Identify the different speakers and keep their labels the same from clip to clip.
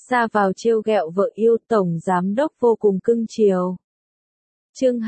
Speaker 1: ra vào trêu ghẹo vợ yêu, tổng giám đốc vô cùng cưng chiều. Chương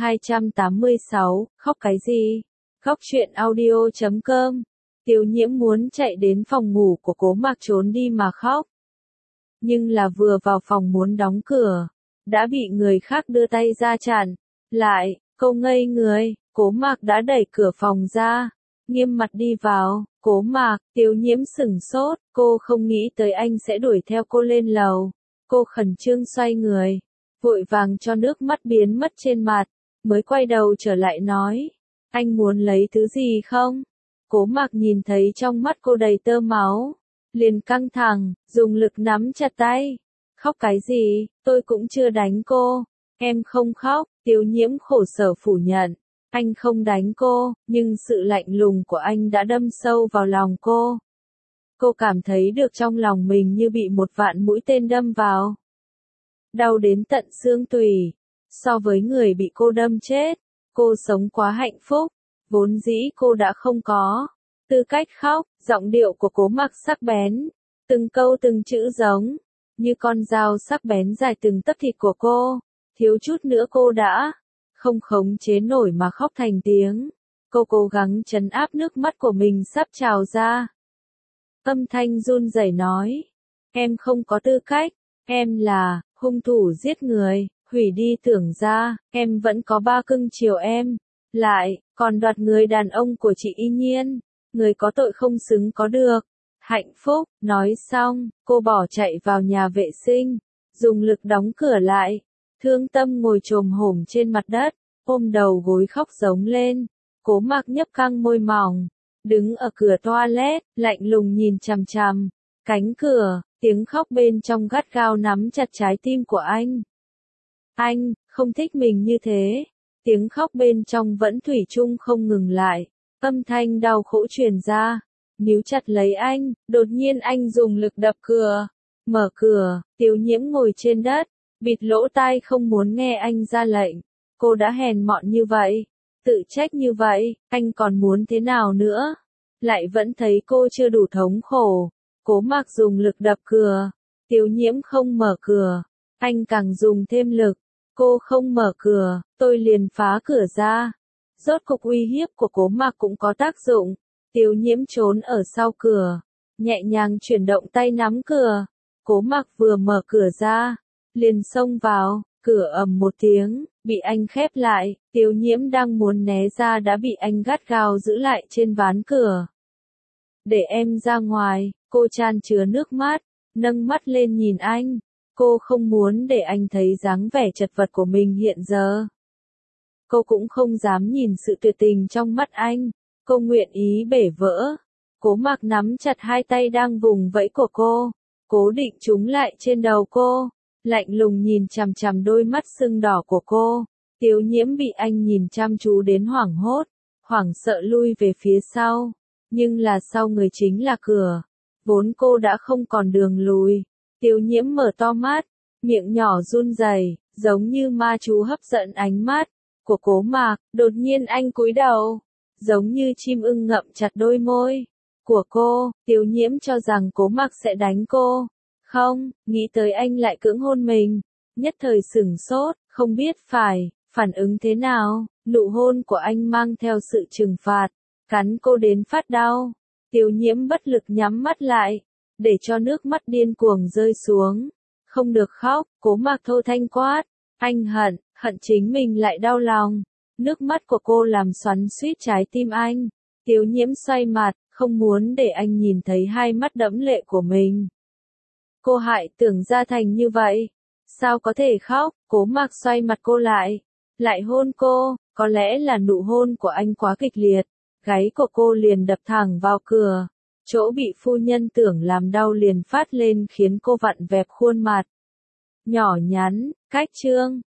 Speaker 1: 286, khóc cái gì? Khóc chuyện audio.com. Tiêu Nhiễm muốn chạy đến phòng ngủ của Cố Mạc trốn đi mà khóc. Nhưng là vừa vào phòng muốn đóng cửa, đã bị người khác đưa tay ra chặn lại. Cô ngây người, Cố Mạc đã đẩy cửa phòng ra, nghiêm mặt đi vào. Cố Mạc, Tiêu Nhiễm sửng sốt, cô không nghĩ tới anh sẽ đuổi theo cô lên lầu. Cô khẩn trương xoay người, vội vàng cho nước mắt biến mất trên mặt, mới quay đầu trở lại nói, anh muốn lấy thứ gì không? Cố Mạc nhìn thấy trong mắt cô đầy tơ máu, liền căng thẳng, dùng lực nắm chặt tay. Khóc cái gì, tôi cũng chưa đánh cô. Em không khóc. Tiêu Nhiễm khổ sở phủ nhận, anh không đánh cô, nhưng sự lạnh lùng của anh đã đâm sâu vào lòng cô. Cô cảm thấy được trong lòng mình như bị một vạn mũi tên đâm vào. Đau đến tận xương tủy. So với người bị cô đâm chết, cô sống quá hạnh phúc. Vốn dĩ cô đã không có tư cách khóc. Giọng điệu của Cố Mạc sắc bén, từng câu từng chữ giống như con dao sắc bén dài từng tấc thịt của cô. Thiếu chút nữa cô đã không khống chế nổi mà khóc thành tiếng. Cô cố gắng trấn áp nước mắt của mình sắp trào ra. Âm thanh run rẩy nói, em không có tư cách, em là hung thủ giết người, hủy đi tưởng ra, em vẫn có ba cưng chiều em, lại còn đoạt người đàn ông của chị Y Nhiên, người có tội không xứng có được hạnh phúc. Nói xong, cô bỏ chạy vào nhà vệ sinh, dùng lực đóng cửa lại. Thương Tâm ngồi chồm hổm trên mặt đất, ôm đầu gối khóc giống lên. Cố Mạc nhấp căng môi mỏng, đứng ở cửa toilet, lạnh lùng nhìn chằm chằm cánh cửa, tiếng khóc bên trong gắt gao nắm chặt trái tim của anh. Anh không thích mình như thế. Tiếng khóc bên trong vẫn thủy chung không ngừng lại, âm thanh đau khổ truyền ra, níu chặt lấy anh. Đột nhiên anh dùng lực đập cửa, mở cửa. Tiêu Nhiễm ngồi trên đất, bịt lỗ tai không muốn nghe anh ra lệnh. Cô đã hèn mọn như vậy, tự trách như vậy, anh còn muốn thế nào nữa? Lại vẫn thấy cô chưa đủ thống khổ. Cố Mạc dùng lực đập cửa, Tiêu Nhiễm không mở cửa, anh càng dùng thêm lực. Cô không mở cửa, tôi liền phá cửa ra. Rốt cục uy hiếp của Cố Mạc cũng có tác dụng. Tiêu Nhiễm trốn ở sau cửa, nhẹ nhàng chuyển động tay nắm cửa. Cố Mạc vừa mở cửa ra, liền xông vào. Cửa ầm một tiếng, bị anh khép lại. Tiêu Nhiễm đang muốn né ra đã bị anh gắt gao giữ lại trên ván cửa. Để em ra ngoài. Cô chan chứa nước mắt, nâng mắt lên nhìn anh. Cô không muốn để anh thấy dáng vẻ chật vật của mình hiện giờ. Cô cũng không dám nhìn sự tuyệt tình trong mắt anh. Cô nguyện ý bể vỡ. Cố Mạc nắm chặt hai tay đang vùng vẫy của cô, cố định chúng lại trên đầu cô, lạnh lùng nhìn chằm chằm đôi mắt sưng đỏ của cô. Tiêu Nhiễm bị anh nhìn chăm chú đến hoảng hốt, hoảng sợ lui về phía sau. Nhưng là sau người chính là cửa. Vốn cô đã không còn đường lùi. Tiêu Nhiễm mở to mắt, miệng nhỏ run rẩy, giống như ma chú hấp dẫn ánh mắt của Cố Mạc. Đột nhiên anh cúi đầu, giống như chim ưng ngậm chặt đôi môi của cô. Tiêu Nhiễm cho rằng Cố Mạc sẽ đánh cô. Không, nghĩ tới anh lại cưỡng hôn mình, nhất thời sửng sốt, không biết phải phản ứng thế nào. Nụ hôn của anh mang theo sự trừng phạt, cắn cô đến phát đau. Tiêu Nhiễm bất lực nhắm mắt lại, để cho nước mắt điên cuồng rơi xuống. Không được khóc. Cố Mạc thô thanh quát. Anh hận chính mình lại đau lòng. Nước mắt của cô làm xoắn xuýt trái tim anh. Tiêu Nhiễm xoay mặt, không muốn để anh nhìn thấy hai mắt đẫm lệ của mình. Cô hại tưởng ra thành như vậy, sao có thể khóc? Cố Mạc xoay mặt cô lại hôn cô. Có lẽ là nụ hôn của anh quá kịch liệt, gáy của cô liền đập thẳng vào cửa. Chỗ bị phu nhân tưởng làm đau liền phát lên khiến cô vặn vẹo khuôn mặt nhỏ nhắn. Cách chương